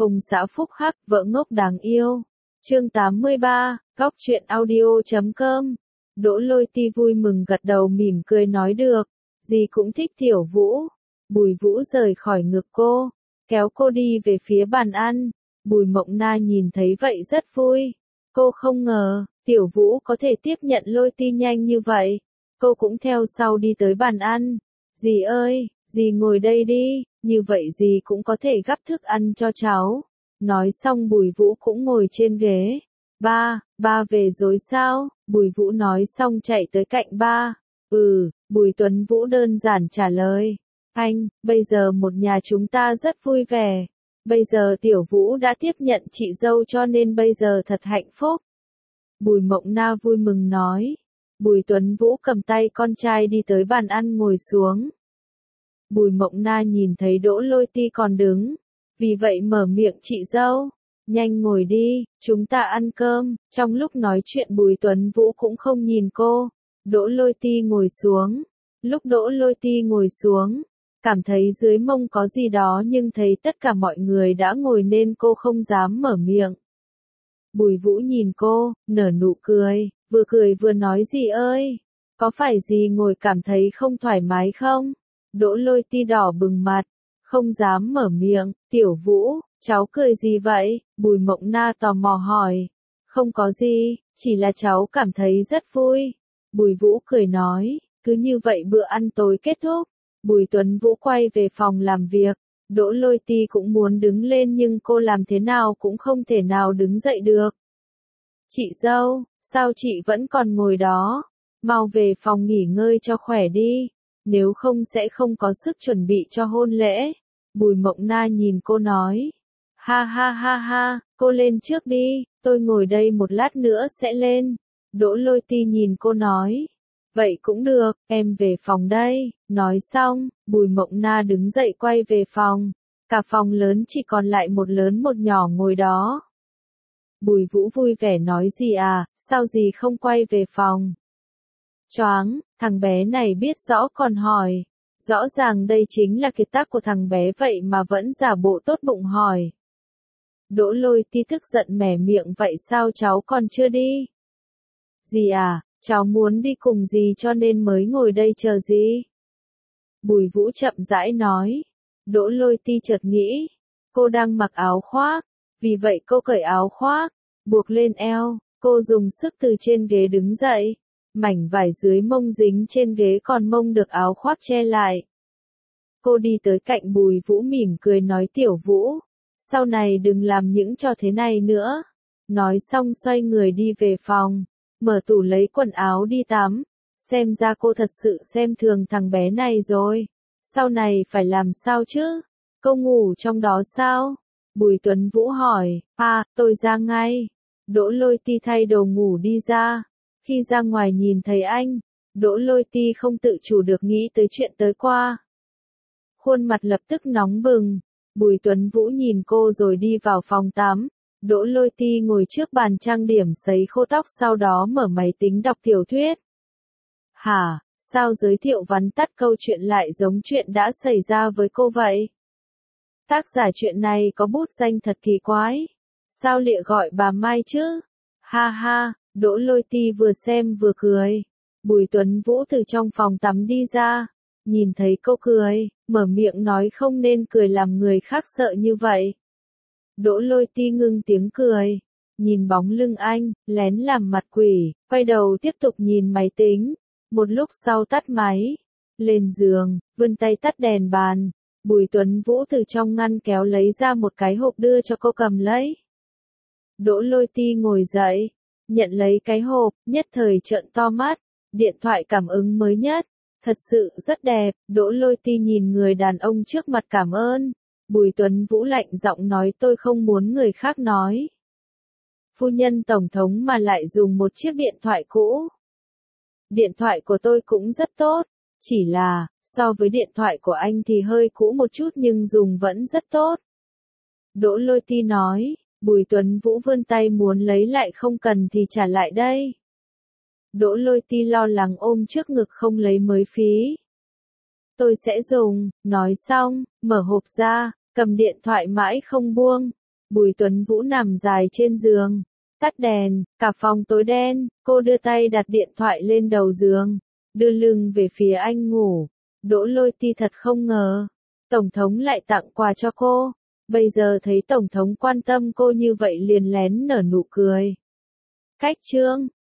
Ông xã phúc hắc, vợ ngốc đáng yêu. Chương 83, Góc truyện audio.com. Đỗ Lôi Ti vui mừng gật đầu mỉm cười nói được, dì cũng thích Tiểu Vũ. Bùi Vũ rời khỏi ngực cô, kéo cô đi về phía bàn ăn. Bùi Mộng Na nhìn thấy vậy rất vui. Cô không ngờ, Tiểu Vũ có thể tiếp nhận Lôi Ti nhanh như vậy. Cô cũng theo sau đi tới bàn ăn. Dì ơi, dì ngồi đây đi, như vậy dì cũng có thể gắp thức ăn cho cháu. Nói xong Bùi Vũ cũng ngồi trên ghế. Ba về rồi sao? Bùi Vũ nói xong chạy tới cạnh ba. Bùi Tuấn Vũ đơn giản trả lời. Anh, bây giờ một nhà chúng ta rất vui vẻ. Bây giờ Tiểu Vũ đã tiếp nhận chị dâu cho nên bây giờ thật hạnh phúc. Bùi Mộng Na vui mừng nói. Bùi Tuấn Vũ cầm tay con trai đi tới bàn ăn ngồi xuống. Bùi Mộng Na nhìn thấy Đỗ Lôi Ti còn đứng, vì vậy mở miệng chị dâu, nhanh ngồi đi, chúng ta ăn cơm. Trong lúc nói chuyện Bùi Tuấn Vũ cũng không nhìn cô. Đỗ Lôi Ti ngồi xuống. Lúc Đỗ Lôi Ti ngồi xuống, cảm thấy dưới mông có gì đó nhưng thấy tất cả mọi người đã ngồi nên cô không dám mở miệng. Bùi Vũ nhìn cô, nở nụ cười, vừa cười vừa nói dì ơi, có phải dì ngồi cảm thấy không thoải mái không? Đỗ Lôi Ti đỏ bừng mặt, không dám mở miệng. Tiểu Vũ, cháu cười gì vậy? Bùi Mộng Na tò mò hỏi. Không có gì, chỉ là cháu cảm thấy rất vui. Bùi Vũ cười nói, cứ như vậy bữa ăn tối kết thúc. Bùi Tuấn Vũ quay về phòng làm việc. Đỗ Lôi Ti cũng muốn đứng lên nhưng cô làm thế nào cũng không thể nào đứng dậy được. Chị dâu, sao chị vẫn còn ngồi đó? Mau về phòng nghỉ ngơi cho khỏe đi. Nếu không sẽ không có sức chuẩn bị cho hôn lễ. Bùi Mộng Na nhìn cô nói. Ha ha ha ha, cô lên trước đi, tôi ngồi đây một lát nữa sẽ lên. Đỗ Lôi Ti nhìn cô nói. Vậy cũng được, em về phòng đây. Nói xong, Bùi Mộng Na đứng dậy quay về phòng. Cả phòng lớn chỉ còn lại một lớn một nhỏ ngồi đó. Bùi Vũ vui vẻ nói gì à, sao dì không quay về phòng? Choáng, thằng bé này biết rõ còn hỏi. Rõ ràng đây chính là kiệt tác của thằng bé vậy mà vẫn giả bộ tốt bụng hỏi. Đỗ Lôi Ti tức giận mẻ miệng vậy sao cháu còn chưa đi? Dì à, cháu muốn đi cùng dì cho nên mới ngồi đây chờ dì. Bùi Vũ chậm rãi nói. Đỗ Lôi Ti chợt nghĩ, cô đang mặc áo khoác, vì vậy cô cởi áo khoác, buộc lên eo, cô dùng sức từ trên ghế đứng dậy. Mảnh vải dưới mông dính trên ghế còn mông được áo khoác che lại. Cô đi tới cạnh Bùi Vũ mỉm cười nói Tiểu Vũ, sau này đừng làm những trò thế này nữa. Nói xong xoay người đi về phòng, mở tủ lấy quần áo đi tắm. Xem ra cô thật sự xem thường thằng bé này rồi. Sau này phải làm sao chứ? Cô ngủ trong đó sao? Bùi Tuấn Vũ hỏi. Tôi ra ngay. Đỗ Lôi Ti thay đồ ngủ đi ra. Khi ra ngoài nhìn thấy anh, Đỗ Lôi Ti không tự chủ được nghĩ tới chuyện tới qua. Khuôn mặt lập tức nóng bừng. Bùi Tuấn Vũ nhìn cô rồi đi vào phòng tắm. Đỗ Lôi Ti ngồi trước bàn trang điểm sấy khô tóc sau đó mở máy tính đọc tiểu thuyết. Hả, sao giới thiệu vắn tắt câu chuyện lại giống chuyện đã xảy ra với cô vậy? Tác giả chuyện này có bút danh thật kỳ quái. Sao lịa gọi bà Mai chứ? Ha ha. Đỗ Lôi Ti vừa xem vừa cười. Bùi Tuấn Vũ từ trong phòng tắm đi ra. Nhìn thấy cô cười, mở miệng nói không nên cười làm người khác sợ như vậy. Đỗ Lôi Ti ngưng tiếng cười. Nhìn bóng lưng anh, lén làm mặt quỷ, quay đầu tiếp tục nhìn máy tính. Một lúc sau tắt máy. Lên giường, vươn tay tắt đèn bàn. Bùi Tuấn Vũ từ trong ngăn kéo lấy ra một cái hộp đưa cho cô cầm lấy. Đỗ Lôi Ti ngồi dậy. Nhận lấy cái hộp, nhất thời trợn to mắt. Điện thoại cảm ứng mới nhất. Thật sự rất đẹp. Đỗ Lôi Ti nhìn người đàn ông trước mặt cảm ơn. Bùi Tuấn Vũ lạnh giọng nói tôi không muốn người khác nói. Phu nhân tổng thống mà lại dùng một chiếc điện thoại cũ. Điện thoại của tôi cũng rất tốt. Chỉ là, so với điện thoại của anh thì hơi cũ một chút nhưng dùng vẫn rất tốt. Đỗ Lôi Ti nói. Bùi Tuấn Vũ vươn tay muốn lấy lại không cần thì trả lại đây. Đỗ Lôi Ti lo lắng ôm trước ngực không lấy mới phí. Tôi sẽ dùng, nói xong, mở hộp ra, cầm điện thoại mãi không buông. Bùi Tuấn Vũ nằm dài trên giường, tắt đèn, cả phòng tối đen, cô đưa tay đặt điện thoại lên đầu giường, đưa lưng về phía anh ngủ. Đỗ Lôi Ti thật không ngờ, Tổng thống lại tặng quà cho cô, bây giờ thấy Tổng thống quan tâm cô như vậy liền lén nở nụ cười. Cách chương